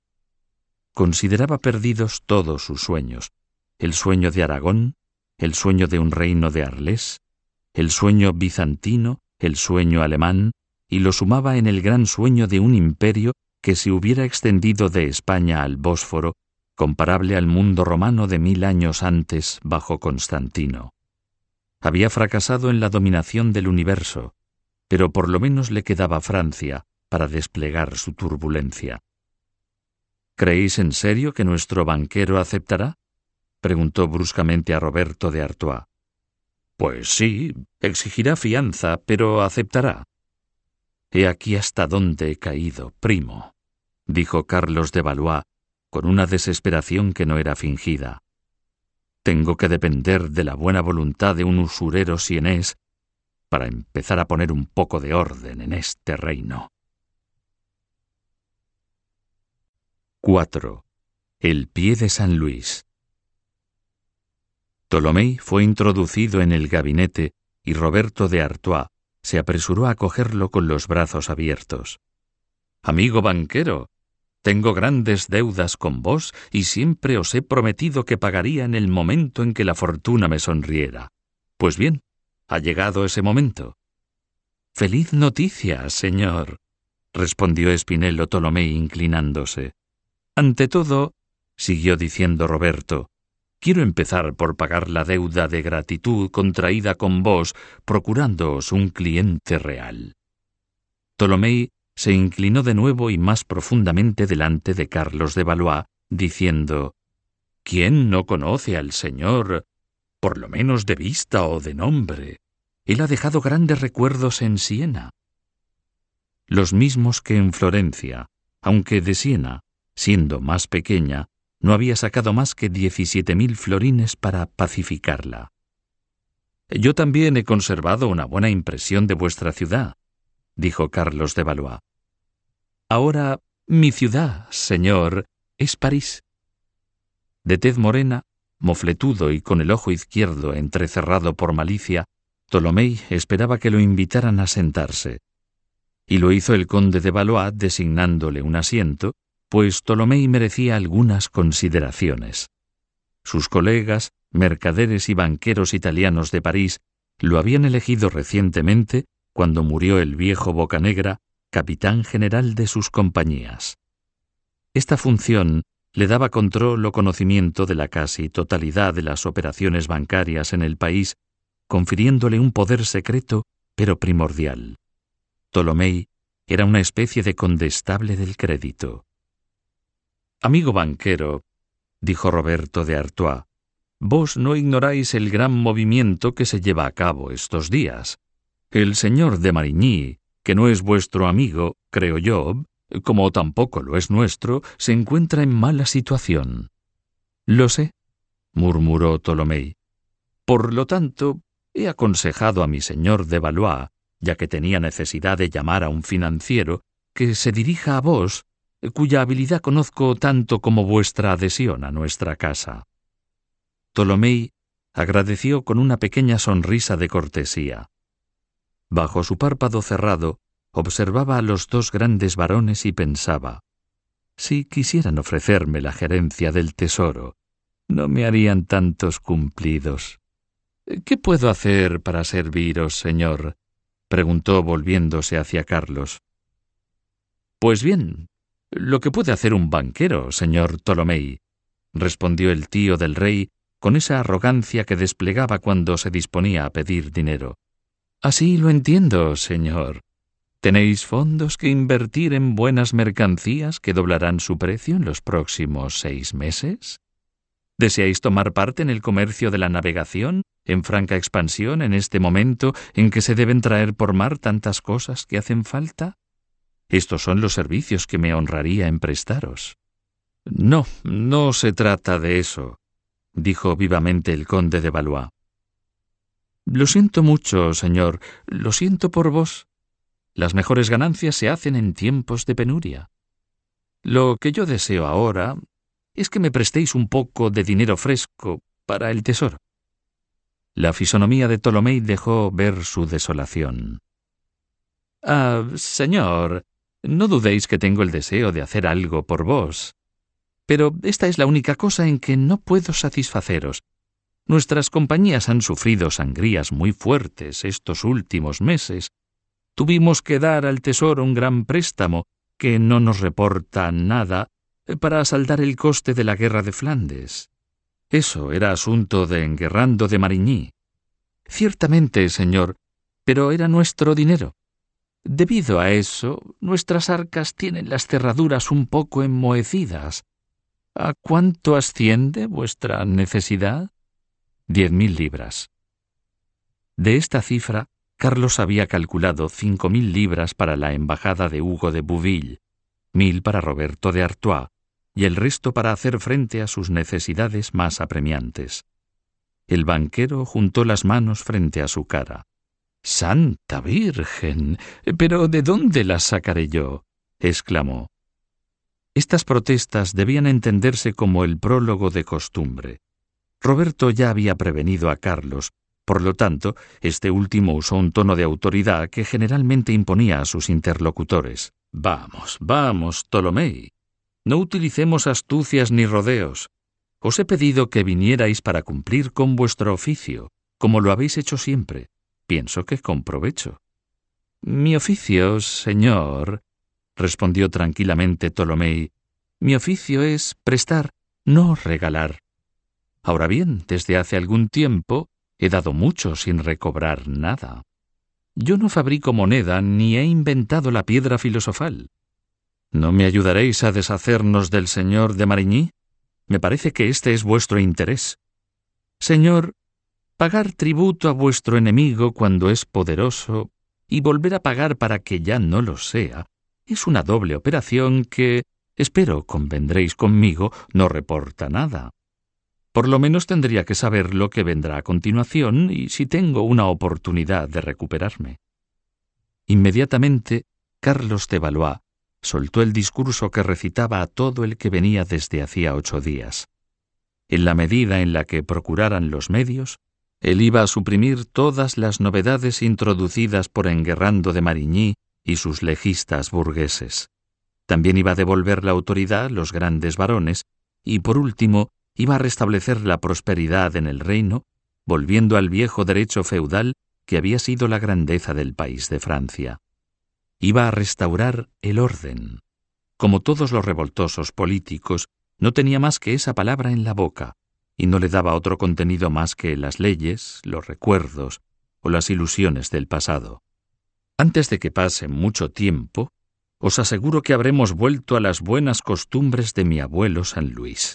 Consideraba perdidos todos sus sueños: el sueño de Aragón, el sueño de un reino de Arlés, el sueño bizantino, el sueño alemán, y lo sumaba en el gran sueño de un imperio que se hubiera extendido de España al Bósforo, comparable al mundo romano de 1000 años antes bajo Constantino. Había fracasado en la dominación del universo, pero por lo menos le quedaba Francia para desplegar su turbulencia. ¿Creéis en serio que nuestro banquero aceptará? preguntó bruscamente a Roberto de Artois. Pues sí, exigirá fianza, pero aceptará. He aquí hasta dónde he caído, primo, dijo Carlos de Valois, con una desesperación que no era fingida. Tengo que depender de la buena voluntad de un usurero sienés para empezar a poner un poco de orden en este reino. 4. El pie de San Luis. Tolomei fue introducido en el gabinete y Roberto de Artois se apresuró a acogerlo con los brazos abiertos. «Amigo banquero, tengo grandes deudas con vos y siempre os he prometido que pagaría en el momento en que la fortuna me sonriera. Pues bien, ha llegado ese momento». «Feliz noticia, señor», respondió Spinello Tolomei inclinándose. «Ante todo», siguió diciendo Roberto, «quiero empezar por pagar la deuda de gratitud contraída con vos, procurándoos un cliente real». Tolomei se inclinó de nuevo y más profundamente delante de Carlos de Valois, diciendo: «¿Quién no conoce al señor, por lo menos de vista o de nombre? Él ha dejado grandes recuerdos en Siena». Los mismos que en Florencia, aunque de Siena, siendo más pequeña, no había sacado más que 17.000 florines para pacificarla. «Yo también he conservado una buena impresión de vuestra ciudad», dijo Carlos de Valois. «Ahora, mi ciudad, señor, es París». De tez morena, mofletudo y con el ojo izquierdo entrecerrado por malicia, Tolomei esperaba que lo invitaran a sentarse. Y lo hizo el conde de Valois designándole un asiento, pues Tolomei merecía algunas consideraciones. Sus colegas, mercaderes y banqueros italianos de París, lo habían elegido recientemente, cuando murió el viejo Bocanegra, capitán general de sus compañías. Esta función le daba control o conocimiento de la casi totalidad de las operaciones bancarias en el país, confiriéndole un poder secreto pero primordial. Tolomei era una especie de condestable del crédito. «Amigo banquero», dijo Roberto de Artois, «vos no ignoráis el gran movimiento que se lleva a cabo estos días. El señor de Marigny, que no es vuestro amigo, creo yo, como tampoco lo es nuestro, se encuentra en mala situación». «Lo sé», murmuró Tolomei. «Por lo tanto, he aconsejado a mi señor de Valois, ya que tenía necesidad de llamar a un financiero, que se dirija a vos, cuya habilidad conozco tanto como vuestra adhesión a nuestra casa». Tolomei agradeció con una pequeña sonrisa de cortesía. Bajo su párpado cerrado, observaba a los dos grandes varones y pensaba: si quisieran ofrecerme la gerencia del tesoro, no me harían tantos cumplidos. «¿Qué puedo hacer para serviros, señor?», preguntó volviéndose hacia Carlos. «Pues bien, lo que puede hacer un banquero, señor Tolomei», respondió el tío del rey con esa arrogancia que desplegaba cuando se disponía a pedir dinero. «Así lo entiendo, señor. ¿Tenéis fondos que invertir en buenas mercancías que doblarán su precio en los próximos 6 meses? ¿Deseáis tomar parte en el comercio de la navegación, en franca expansión en este momento en que se deben traer por mar tantas cosas que hacen falta? Estos son los servicios que me honraría en prestaros». «No, no se trata de eso», dijo vivamente el conde de Valois. «Lo siento mucho, señor, lo siento por vos. Las mejores ganancias se hacen en tiempos de penuria. Lo que yo deseo ahora es que me prestéis un poco de dinero fresco para el tesoro». La fisonomía de Tolomei dejó ver su desolación. «Ah, señor, no dudéis que tengo el deseo de hacer algo por vos. Pero esta es la única cosa en que no puedo satisfaceros. Nuestras compañías han sufrido sangrías muy fuertes estos últimos meses. Tuvimos que dar al tesoro un gran préstamo que no nos reporta nada para saldar el coste de la guerra de Flandes. Eso era asunto de Enguerrando de Marigny. Ciertamente, señor, pero era nuestro dinero. Debido a eso, nuestras arcas tienen las cerraduras un poco enmohecidas. ¿A cuánto asciende vuestra necesidad? 10.000 libras. De esta cifra, Carlos había calculado 5.000 libras para la embajada de Hugo de Bouville, 1.000 para Roberto de Artois, y el resto para hacer frente a sus necesidades más apremiantes. El banquero juntó las manos frente a su cara. «¡Santa Virgen! ¿Pero de dónde las sacaré yo?», exclamó. Estas protestas debían entenderse como el prólogo de costumbre. Roberto ya había prevenido a Carlos, por lo tanto, este último usó un tono de autoridad que generalmente imponía a sus interlocutores. «Vamos, vamos, Tolomei. No utilicemos astucias ni rodeos. Os he pedido que vinierais para cumplir con vuestro oficio, como lo habéis hecho siempre. Pienso que con provecho». «Mi oficio, señor», respondió tranquilamente Tolomei, «mi oficio es prestar, no regalar. Ahora bien, desde hace algún tiempo he dado mucho sin recobrar nada. Yo no fabrico moneda ni he inventado la piedra filosofal. ¿No me ayudaréis a deshacernos del señor de Marigny? Me parece que este es vuestro interés. Señor, pagar tributo a vuestro enemigo cuando es poderoso y volver a pagar para que ya no lo sea, es una doble operación que, espero convendréis conmigo, no reporta nada. Por lo menos tendría que saber lo que vendrá a continuación y si tengo una oportunidad de recuperarme». Inmediatamente, Carlos de Valois soltó el discurso que recitaba a todo el que venía desde hacía 8 días. En la medida en la que procuraran los medios, él iba a suprimir todas las novedades introducidas por Enguerrando de Marigny y sus legistas burgueses. También iba a devolver la autoridad a los grandes varones y, por último, iba a restablecer la prosperidad en el reino, volviendo al viejo derecho feudal que había sido la grandeza del país de Francia. Iba a restaurar el orden. Como todos los revoltosos políticos, no tenía más que esa palabra en la boca, y no le daba otro contenido más que las leyes, los recuerdos o las ilusiones del pasado. Antes de que pase mucho tiempo, os aseguro que habremos vuelto a las buenas costumbres de mi abuelo San Luis.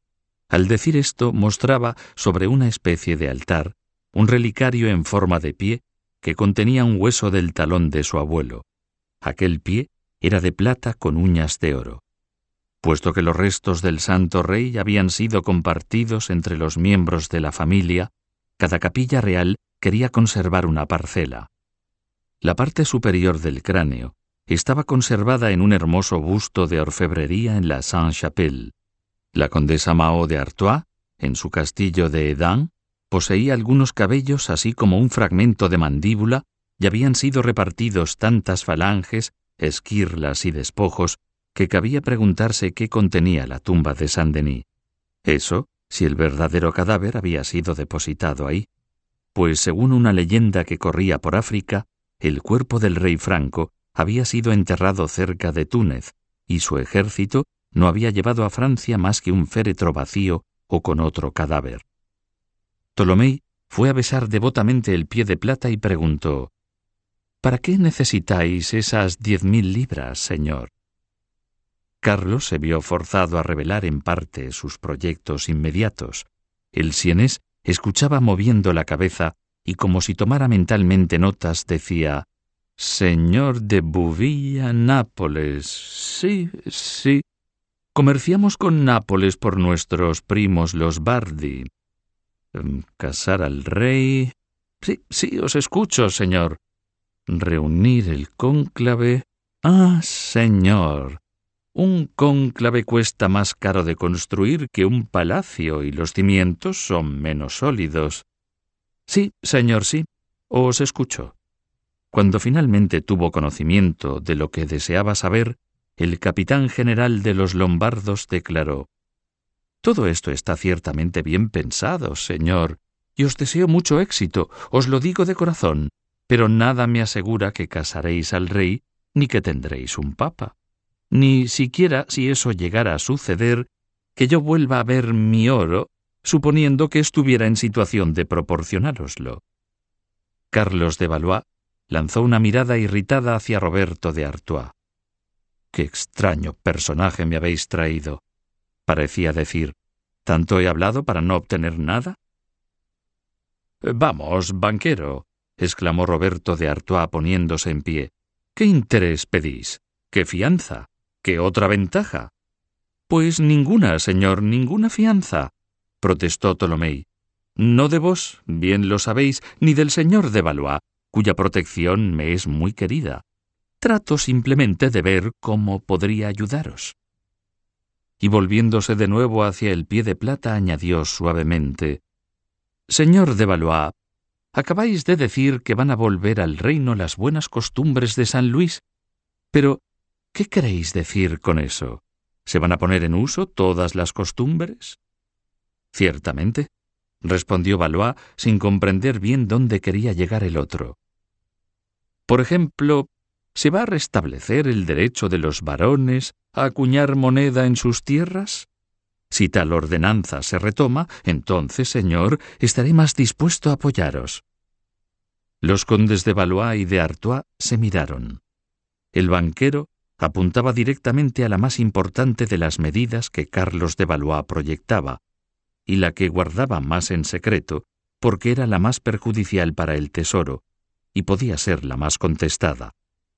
Al decir esto, mostraba sobre una especie de altar un relicario en forma de pie que contenía un hueso del talón de su abuelo. Aquel pie era de plata con uñas de oro. Puesto que los restos del santo rey habían sido compartidos entre los miembros de la familia, cada capilla real quería conservar una parcela. La parte superior del cráneo estaba conservada en un hermoso busto de orfebrería en la Sainte-Chapelle. La condesa Mao de Artois, en su castillo de Hesdin, poseía algunos cabellos así como un fragmento de mandíbula y habían sido repartidos tantas falanges, esquirlas y despojos que cabía preguntarse qué contenía la tumba de Saint-Denis. Eso, si el verdadero cadáver había sido depositado ahí, pues según una leyenda que corría por África, el cuerpo del rey franco había sido enterrado cerca de Túnez y su ejército no había llevado a Francia más que un féretro vacío o con otro cadáver. Tolomei fue a besar devotamente el pie de plata y preguntó: «¿Para qué necesitáis esas 10.000 libras, señor?». Carlos se vio forzado a revelar en parte sus proyectos inmediatos. El sienés escuchaba moviendo la cabeza y como si tomara mentalmente notas decía: «Señor de Bouville, Nápoles. Sí, sí. Comerciamos con Nápoles por nuestros primos los Bardi. Casar al rey. Sí, os escucho, señor. Reunir el cónclave. Ah, señor. Un cónclave cuesta más caro de construir que un palacio y los cimientos son menos sólidos. Sí, señor, sí. Os escucho». Cuando finalmente tuvo conocimiento de lo que deseaba saber, el capitán general de los lombardos declaró: «Todo esto está ciertamente bien pensado, señor, y os deseo mucho éxito, os lo digo de corazón, pero nada me asegura que casaréis al rey ni que tendréis un papa. Ni siquiera, si eso llegara a suceder, que yo vuelva a ver mi oro, suponiendo que estuviera en situación de proporcionároslo». Carlos de Valois lanzó una mirada irritada hacia Roberto de Artois. «Qué extraño personaje me habéis traído. Parecía decir: ¿tanto he hablado para no obtener nada? Vamos, banquero, exclamó Roberto de Artois poniéndose en pie. ¿Qué interés pedís? ¿Qué fianza? ¿Qué otra ventaja? Pues ninguna, señor, ninguna fianza, protestó Tolomei. No de vos, bien lo sabéis, ni del señor de Valois, cuya protección me es muy querida. Trato simplemente de ver cómo podría ayudaros. Y volviéndose de nuevo hacia el pie de plata, añadió suavemente: Señor de Valois, acabáis de decir que van a volver al reino las buenas costumbres de San Luis. Pero, ¿qué queréis decir con eso? ¿Se van a poner en uso todas las costumbres? Ciertamente, respondió Valois sin comprender bien dónde quería llegar el otro. Por ejemplo, ¿se va a restablecer el derecho de los varones a acuñar moneda en sus tierras? Si tal ordenanza se retoma, entonces, señor, estaré más dispuesto a apoyaros. Los condes de Valois y de Artois se miraron. El banquero apuntaba directamente a la más importante de las medidas que Carlos de Valois proyectaba, y la que guardaba más en secreto, porque era la más perjudicial para el tesoro, y podía ser la más contestada.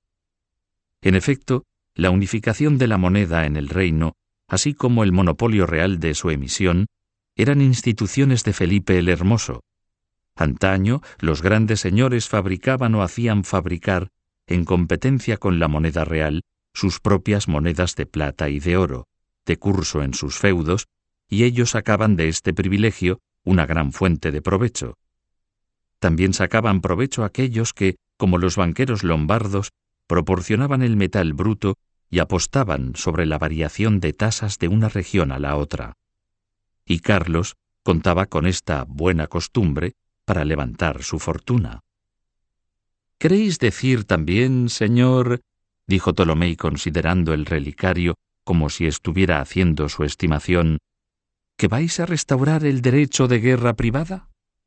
En efecto, la unificación de la moneda en el reino, así como el monopolio real de su emisión, eran instituciones de Felipe el Hermoso. Antaño, los grandes señores fabricaban o hacían fabricar, en competencia con la moneda real, sus propias monedas de plata y de oro, de curso en sus feudos, y ellos sacaban de este privilegio una gran fuente de provecho. También sacaban provecho aquellos que, como los banqueros lombardos, proporcionaban el metal bruto y apostaban sobre la variación de tasas de una región a la otra. Y Carlos contaba con esta buena costumbre para levantar su fortuna. ¿Queréis decir también, señor, dijo Tolomei considerando el relicario como si estuviera haciendo su estimación, que vais a restaurar el derecho de guerra privada?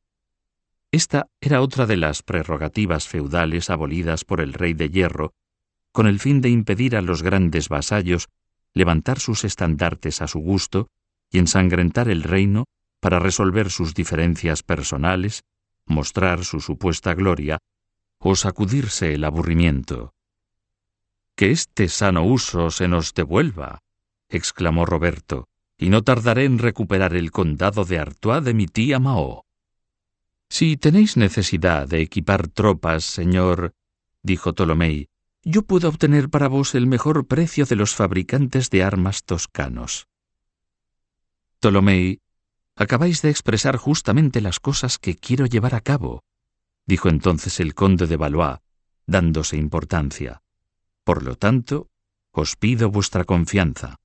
Esta era otra de las prerrogativas feudales abolidas por el rey de hierro, con el fin de impedir a los grandes vasallos levantar sus estandartes a su gusto y ensangrentar el reino para resolver sus diferencias personales, mostrar su supuesta gloria o sacudirse el aburrimiento. «Que este sano uso se nos devuelva», exclamó Roberto, «y no tardaré en recuperar el condado de Artois de mi tía Mao». «Si tenéis necesidad de equipar tropas, señor», dijo Tolomei, «yo puedo obtener para vos el mejor precio de los fabricantes de armas toscanos». «Tolomei, acabáis de expresar justamente las cosas que quiero llevar a cabo», dijo entonces el conde de Valois, dándose importancia. «Por lo tanto, os pido vuestra confianza».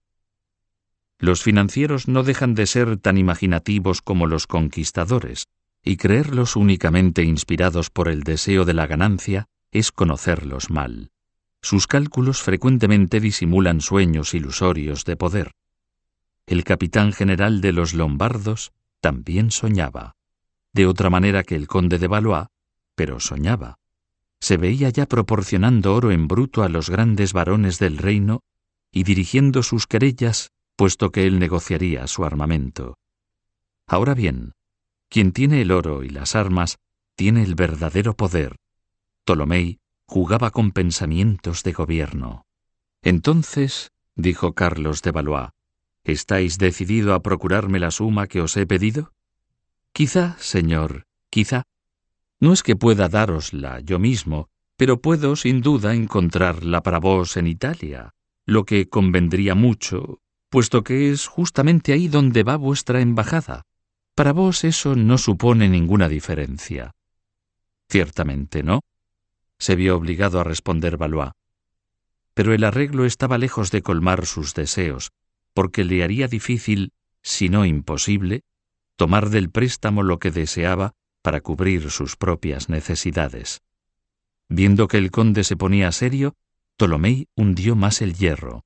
Los financieros no dejan de ser tan imaginativos como los conquistadores, y creerlos únicamente inspirados por el deseo de la ganancia es conocerlos mal. Sus cálculos frecuentemente disimulan sueños ilusorios de poder. El capitán general de los lombardos también soñaba, de otra manera que el conde de Valois, pero soñaba. Se veía ya proporcionando oro en bruto a los grandes varones del reino y dirigiendo sus querellas, puesto que él negociaría su armamento. Ahora bien, quien tiene el oro y las armas tiene el verdadero poder. Tolomei jugaba con pensamientos de gobierno. «Entonces», dijo Carlos de Valois, «¿estáis decidido a procurarme la suma que os he pedido?» «Quizá, señor, quizá. No es que pueda dárosla yo mismo, pero puedo, sin duda, encontrarla para vos en Italia, lo que convendría mucho, puesto que es justamente ahí donde va vuestra embajada. Para vos eso no supone ninguna diferencia». «Ciertamente no», se vio obligado a responder Valois. Pero el arreglo estaba lejos de colmar sus deseos, porque le haría difícil, si no imposible, tomar del préstamo lo que deseaba para cubrir sus propias necesidades. Viendo que el conde se ponía serio, Tolomei hundió más el hierro.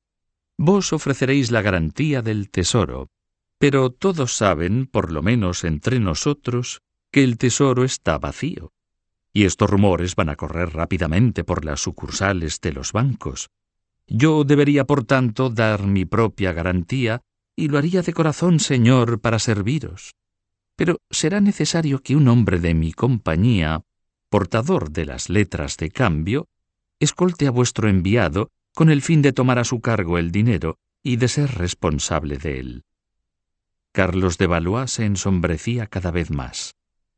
«Vos ofreceréis la garantía del tesoro, pero todos saben, por lo menos entre nosotros, que el tesoro está vacío. Y estos rumores van a correr rápidamente por las sucursales de los bancos. Yo debería, por tanto, dar mi propia garantía y lo haría de corazón, señor, para serviros. Pero será necesario que un hombre de mi compañía, portador de las letras de cambio, escolte a vuestro enviado con el fin de tomar a su cargo el dinero y de ser responsable de él. Carlos de Valois se ensombrecía cada vez más.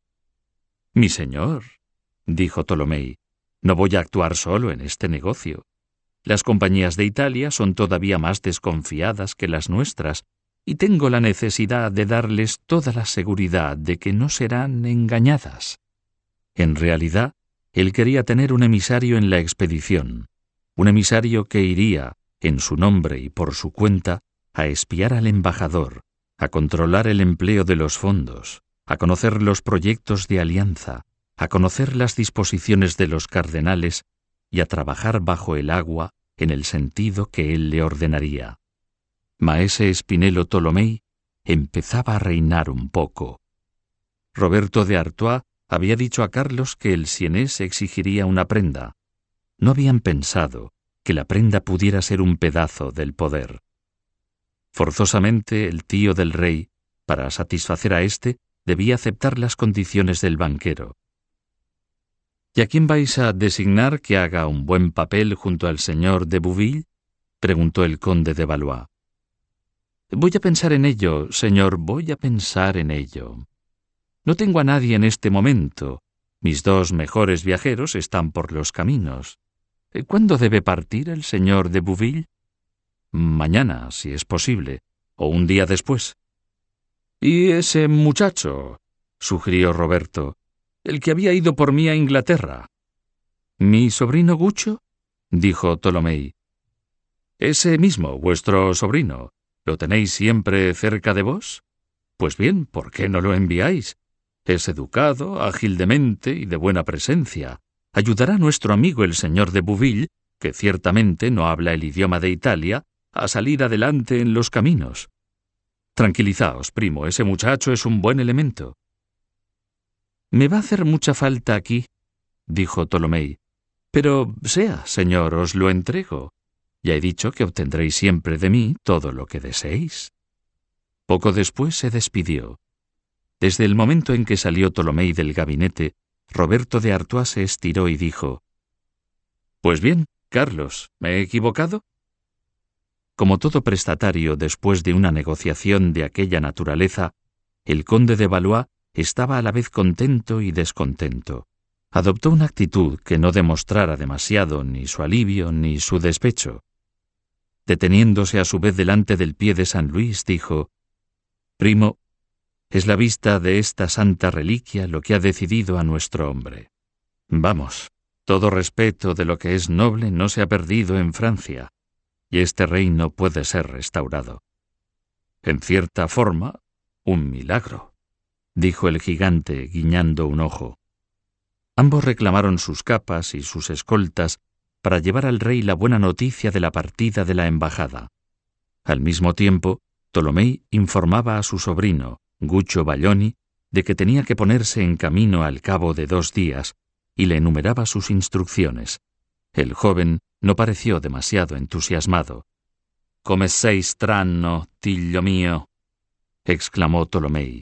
«Mi señor», dijo Tolomei, «no voy a actuar solo en este negocio. Las compañías de Italia son todavía más desconfiadas que las nuestras, y tengo la necesidad de darles toda la seguridad de que no serán engañadas». En realidad, él quería tener un emisario en la expedición, un emisario que iría, en su nombre y por su cuenta, a espiar al embajador, a controlar el empleo de los fondos, a conocer los proyectos de alianza, a conocer las disposiciones de los cardenales y a trabajar bajo el agua en el sentido que él le ordenaría. Maese Spinello Tolomei empezaba a reinar un poco. Roberto de Artois había dicho a Carlos que el sienés exigiría una prenda. No habían pensado que la prenda pudiera ser un pedazo del poder. Forzosamente el tío del rey, para satisfacer a éste, debía aceptar las condiciones del banquero. ¿Y a quién vais a designar que haga un buen papel junto al señor de Bouville?, preguntó el conde de Valois. Voy a pensar en ello, señor, voy a pensar en ello. No tengo a nadie en este momento. Mis dos mejores viajeros están por los caminos. ¿Cuándo debe partir el señor de Bouville? Mañana, si es posible, o un día después. ¿Y ese muchacho?, sugirió Roberto, el que había ido por mí a Inglaterra. ¿Mi sobrino Gucho?, dijo Tolomei. Ese mismo, vuestro sobrino. ¿Lo tenéis siempre cerca de vos? Pues bien, ¿por qué no lo enviáis? Es educado, ágil de mente y de buena presencia. Ayudará a nuestro amigo el señor de Bouville, que ciertamente no habla el idioma de Italia, a salir adelante en los caminos. Tranquilizaos, primo, ese muchacho es un buen elemento. Me va a hacer mucha falta aquí, dijo Tolomei. Pero sea, señor, os lo entrego. Ya he dicho que obtendréis siempre de mí todo lo que deseéis. Poco después se despidió. Desde el momento en que salió Tolomei del gabinete, Roberto de Artois se estiró y dijo: «Pues bien, Carlos, ¿me he equivocado?» Como todo prestatario después de una negociación de aquella naturaleza, el conde de Valois estaba a la vez contento y descontento. Adoptó una actitud que no demostrara demasiado ni su alivio ni su despecho. Deteniéndose a su vez delante del pie de San Luis, dijo: «Primo, es la vista de esta santa reliquia lo que ha decidido a nuestro hombre. Vamos, todo respeto de lo que es noble no se ha perdido en Francia, y este reino puede ser restaurado. En cierta forma, un milagro», dijo el gigante, guiñando un ojo. Ambos reclamaron sus capas y sus escoltas para llevar al rey la buena noticia de la partida de la embajada. Al mismo tiempo, Tolomei informaba a su sobrino, Guccio Baglioni, de que tenía que ponerse en camino al cabo de 2 días, y le enumeraba sus instrucciones. El joven no pareció demasiado entusiasmado. «Come sei strano, figlio mio», exclamó Tolomei.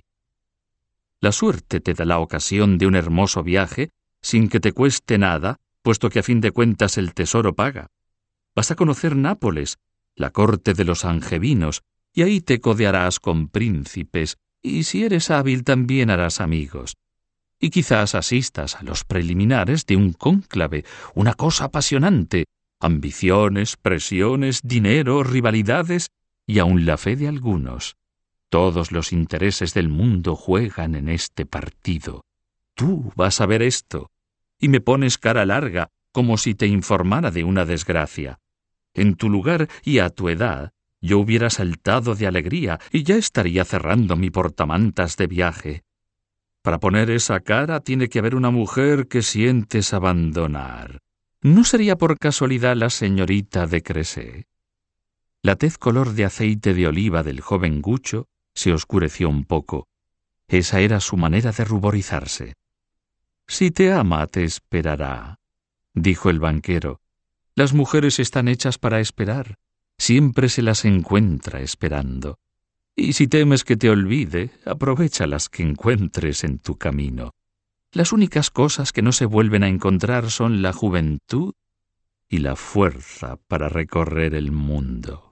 «La suerte te da la ocasión de un hermoso viaje sin que te cueste nada, puesto que a fin de cuentas el tesoro paga. Vas a conocer Nápoles, la corte de los angevinos, y ahí te codearás con príncipes, y si eres hábil también harás amigos. Y quizás asistas a los preliminares de un cónclave, una cosa apasionante, ambiciones, presiones, dinero, rivalidades y aun la fe de algunos. Todos los intereses del mundo juegan en este partido. Tú vas a ver esto, y me pones cara larga, como si te informara de una desgracia. En tu lugar y a tu edad, yo hubiera saltado de alegría y ya estaría cerrando mi portamantas de viaje. Para poner esa cara tiene que haber una mujer que sientes abandonar. ¿No sería por casualidad la señorita de Cressé?» La tez color de aceite de oliva del joven Guccio se oscureció un poco. Esa era su manera de ruborizarse. «Si te ama, te esperará», dijo el banquero. «Las mujeres están hechas para esperar. Siempre se las encuentra esperando. Y si temes que te olvide, aprovecha las que encuentres en tu camino. Las únicas cosas que no se vuelven a encontrar son la juventud y la fuerza para recorrer el mundo.